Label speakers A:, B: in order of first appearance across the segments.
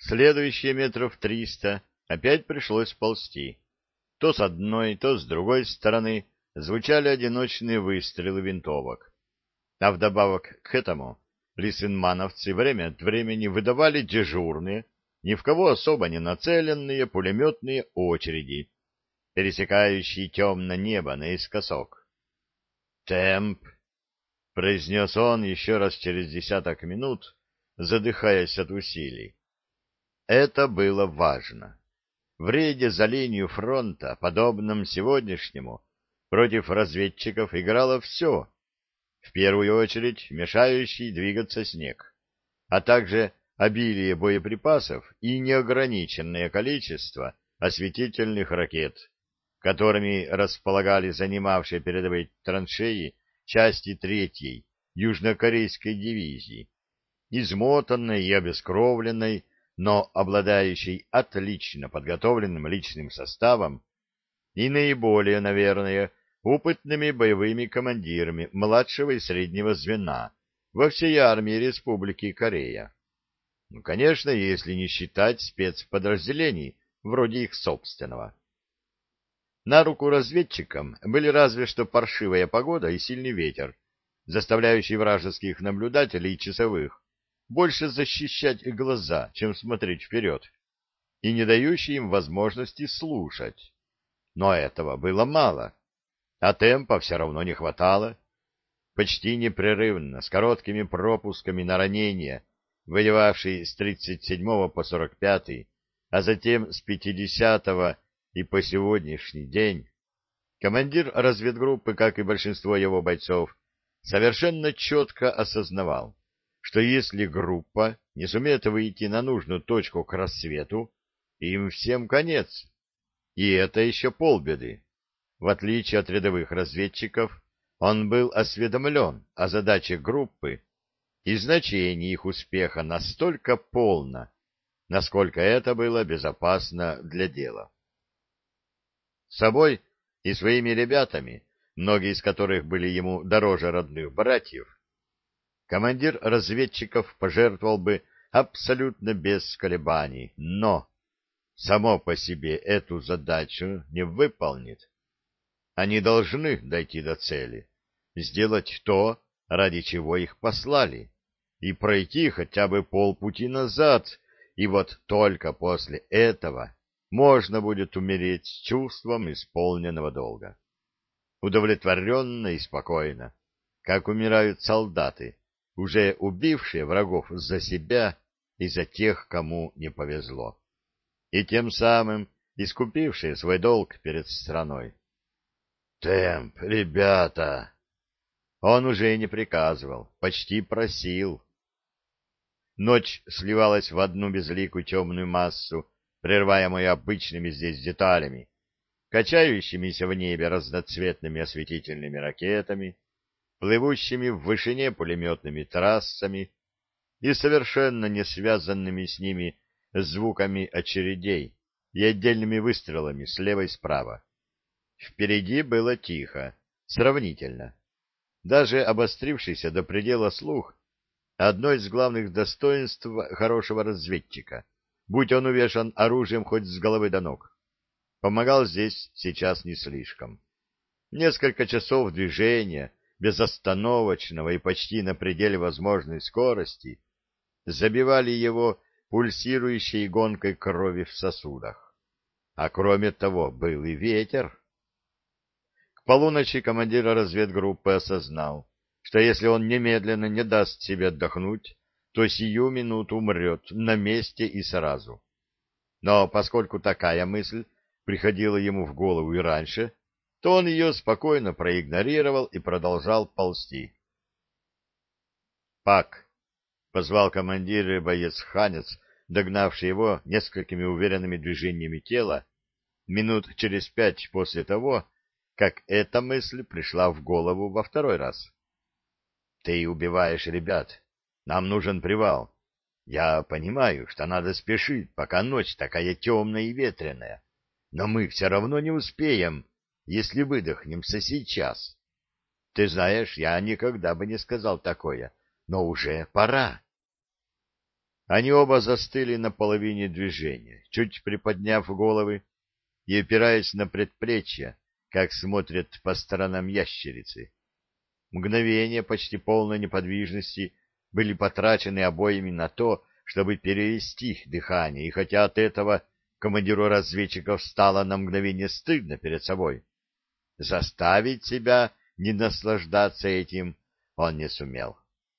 A: Следующие метров 300 опять пришлось ползти. То с одной, то с другой стороны звучали одиночные выстрелы винтовок. А вдобавок к этому лисенмановцы время от времени выдавали дежурные, ни в кого особо не нацеленные пулеметные очереди, пересекающие темное небо наискосок. «Темп!» — произнес он еще раз через десяток минут, задыхаясь от усилий. Это было важно. В рейде за линию фронта, подобном сегодняшнему, против разведчиков играло все. В первую очередь мешающий двигаться снег, а также обилие боеприпасов и неограниченное количество осветительных ракет, которыми располагали занимавшие передовые траншеи части 3-й южнокорейской дивизии, измотанной и обескровленной, но обладающей отлично подготовленным личным составом и наиболее, наверное, опытными боевыми командирами младшего и среднего звена во всей армии Республики Корея. Ну, конечно, если не считать спецподразделений, вроде их собственного. На руку разведчикам были разве что паршивая погода и сильный ветер, заставляющий вражеских наблюдателей и часовых больше защищать глаза, чем смотреть вперед, и не дающий им возможности слушать. Но этого было мало, а темпа все равно не хватало. Почти непрерывно, с короткими пропусками на ранения, воевавший с 37 по 45, а затем с 50 и по сегодняшний день, командир разведгруппы, как и большинство его бойцов, совершенно четко осознавал, что если группа не сумеет выйти на нужную точку к рассвету, им всем конец. И это еще полбеды. В отличие от рядовых разведчиков, он был осведомлен о задаче группы и значении их успеха настолько полно, насколько это было безопасно для дела. С собой и своими ребятами, многие из которых были ему дороже родных братьев, командир разведчиков пожертвовал бы абсолютно без колебаний, но само по себе эту задачу не выполнит. Они должны дойти до цели, сделать то, ради чего их послали, и пройти хотя бы полпути назад, и вот только после этого можно будет умереть с чувством исполненного долга. Удовлетворенно и спокойно, как умирают солдаты, уже убившие врагов за себя и за тех, кому не повезло, и тем самым искупившие свой долг перед страной. «Темп, ребята!» Он уже и не приказывал, почти просил. Ночь сливалась в одну безликую темную массу, прерываемую обычными здесь деталями, качающимися в небе разноцветными осветительными ракетами, плывущими в вышине пулеметными трассами и совершенно не связанными с ними звуками очередей и отдельными выстрелами слева и справа. Впереди было тихо, сравнительно. Даже обострившийся до предела слух — одно из главных достоинств хорошего разведчика, будь он увешан оружием хоть с головы до ног. Помогал здесь сейчас не слишком. Несколько часов движения, безостановочного и почти на пределе возможной скорости, забивали его пульсирующей гонкой крови в сосудах. А кроме того, был и ветер. К полуночи командир разведгруппы осознал, что если он немедленно не даст себе отдохнуть, то сию минуту умрет на месте и сразу. Но поскольку такая мысль приходила ему в голову и раньше, то он ее спокойно проигнорировал и продолжал ползти. «Пак!» — позвал командир и боец-ханец, догнавший его несколькими уверенными движениями тела, минут через 5 после того, как эта мысль пришла в голову во второй раз. «Ты убиваешь ребят. Нам нужен привал. Я понимаю, что надо спешить, пока ночь такая темная и ветреная, но мы все равно не успеем, если выдохнемся сейчас. Ты знаешь, я никогда бы не сказал такое, но уже пора». Они оба застыли на половине движения, чуть приподняв головы и опираясь на предплечья, как смотрят по сторонам ящерицы. Мгновения почти полной неподвижности были потрачены обоими на то, чтобы перевести дыхание, и хотя от этого командиру разведчиков стало на мгновение стыдно перед собой, заставить себя не наслаждаться этим он не сумел.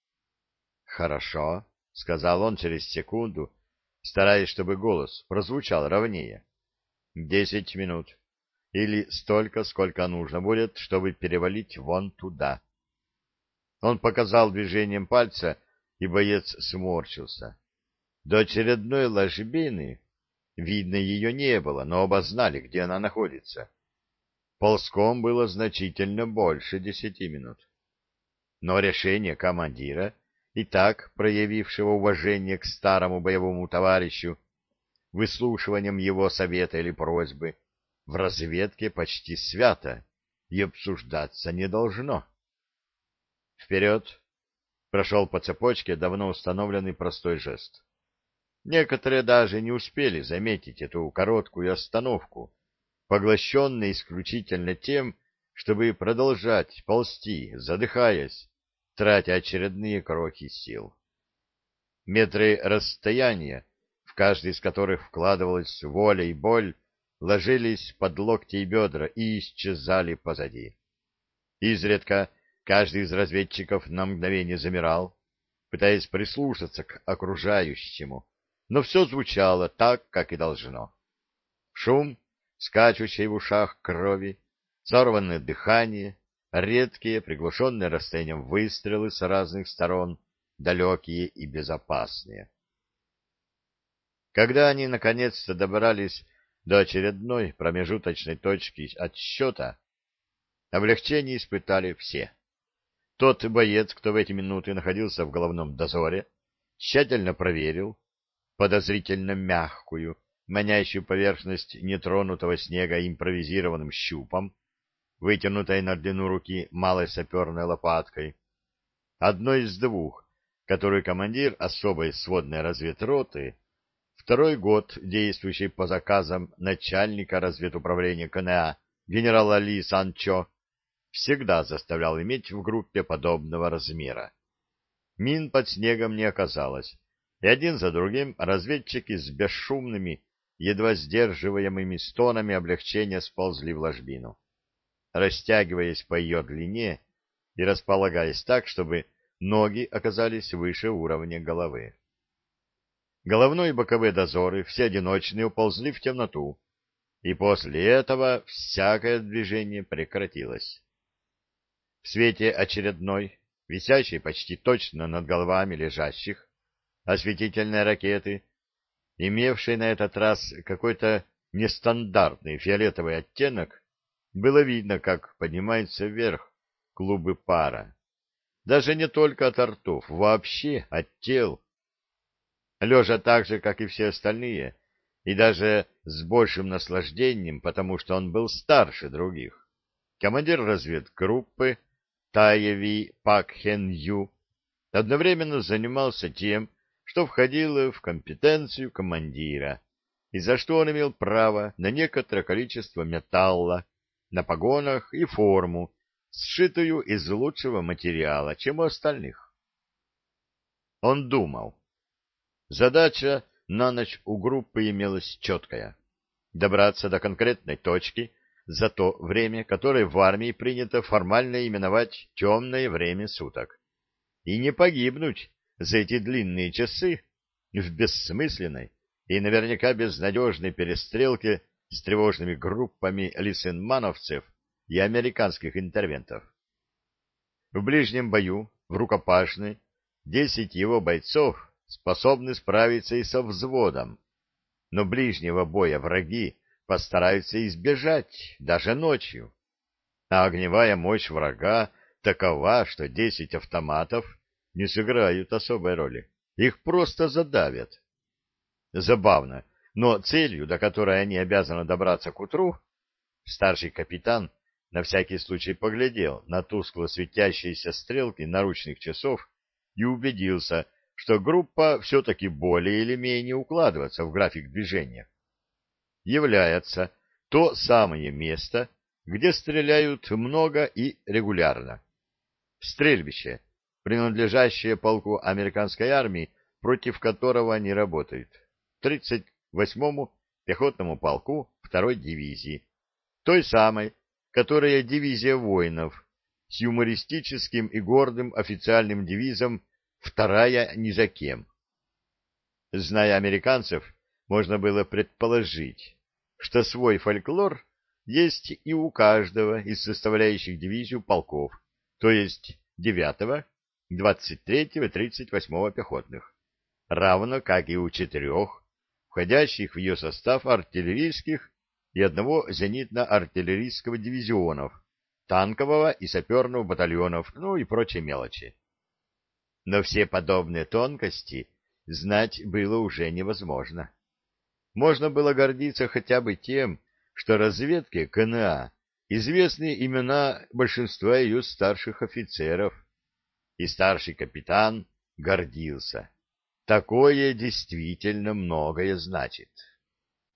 A: «Хорошо», — сказал он через секунду, стараясь, чтобы голос прозвучал ровнее. 10 минут. Или столько, сколько нужно будет, чтобы перевалить вон туда». Он показал движением пальца, и боец сморщился. До очередной ложбины, видно, ее не было, но оба знали, где она находится. Ползком было значительно больше 10 минут. Но решение командира, и так проявившего уважение к старому боевому товарищу, выслушиванием его совета или просьбы, в разведке почти свято и обсуждаться не должно. «Вперед!» — прошел по цепочке давно установленный простой жест. Некоторые даже не успели заметить эту короткую остановку, поглощенные исключительно тем, чтобы продолжать ползти, задыхаясь, тратя очередные крохи сил. Метры расстояния, в каждый из которых вкладывалась воля и боль, ложились под локти и бедра и исчезали позади. Изредка каждый из разведчиков на мгновение замирал, пытаясь прислушаться к окружающему, но все звучало так, как и должно. Шум, скачущий в ушах крови, сорванное дыхание, редкие, приглушенные расстоянием выстрелы с разных сторон, далекие и безопасные. Когда они наконец-то добрались до очередной промежуточной точки отсчета, облегчение испытали все. Тот боец, кто в эти минуты находился в головном дозоре, тщательно проверил подозрительно мягкую, манящую поверхность нетронутого снега импровизированным щупом, вытянутой на длину руки малой саперной лопаткой, одной из двух, которую командир особой сводной разведроты, второй год действующий по заказам начальника разведуправления КНА генерала Ли Санчо, всегда заставлял иметь в группе подобного размера. Мин под снегом не оказалось, и один за другим разведчики с бесшумными, едва сдерживаемыми стонами облегчения сползли в ложбину, растягиваясь по ее длине и располагаясь так, чтобы ноги оказались выше уровня головы. Головной и боковые дозоры, все одиночные, уползли в темноту, и после этого всякое движение прекратилось. В свете очередной, висящей почти точно над головами лежащих, осветительной ракеты, имевшей на этот раз какой-то нестандартный фиолетовый оттенок, было видно, как поднимаются вверх клубы пара. Даже не только от ртов, вообще от тел. Лежа так же, как и все остальные, и даже с большим наслаждением, потому что он был старше других, командир разведгруппы Таеви Пак Хен Ю одновременно занимался тем, что входило в компетенцию командира, и за что он имел право на некоторое количество металла на погонах и форму, сшитую из лучшего материала, чем у остальных. Он думал. Задача на ночь у группы имелась четкая — добраться до конкретной точки за то время, которое в армии принято формально именовать темное время суток, и не погибнуть за эти длинные часы в бессмысленной и наверняка безнадежной перестрелке с тревожными группами лисенмановцев и американских интервентов. В ближнем бою, в рукопашной, 10 его бойцов способны справиться и со взводом, но ближнего боя враги постараются избежать даже ночью, а огневая мощь врага такова, что 10 автоматов не сыграют особой роли, их просто задавят. Забавно, но целью, до которой они обязаны добраться к утру, старший капитан на всякий случай поглядел на тускло светящиеся стрелки наручных часов и убедился, что группа все-таки более или менее укладывается в график движения. Является то самое место, где стреляют много и регулярно. Стрельбище, принадлежащее полку американской армии, против которого они работают. 38-му пехотному полку 2-й дивизии. Той самой, которая дивизия воинов, с юмористическим и гордым официальным девизом «Вторая ни за кем». Зная американцев, можно было предположить, что свой фольклор есть и у каждого из составляющих дивизию полков, то есть 9-го, 23-го и 38-го пехотных, равно как и у 4 входящих в ее состав артиллерийских и 1 зенитно-артиллерийского дивизионов, танкового и саперного батальонов, ну и прочей мелочи. Но все подобные тонкости знать было уже невозможно. Можно было гордиться хотя бы тем, что разведке КНА известны имена большинства ее старших офицеров, и старший капитан гордился. Такое действительно многое значит.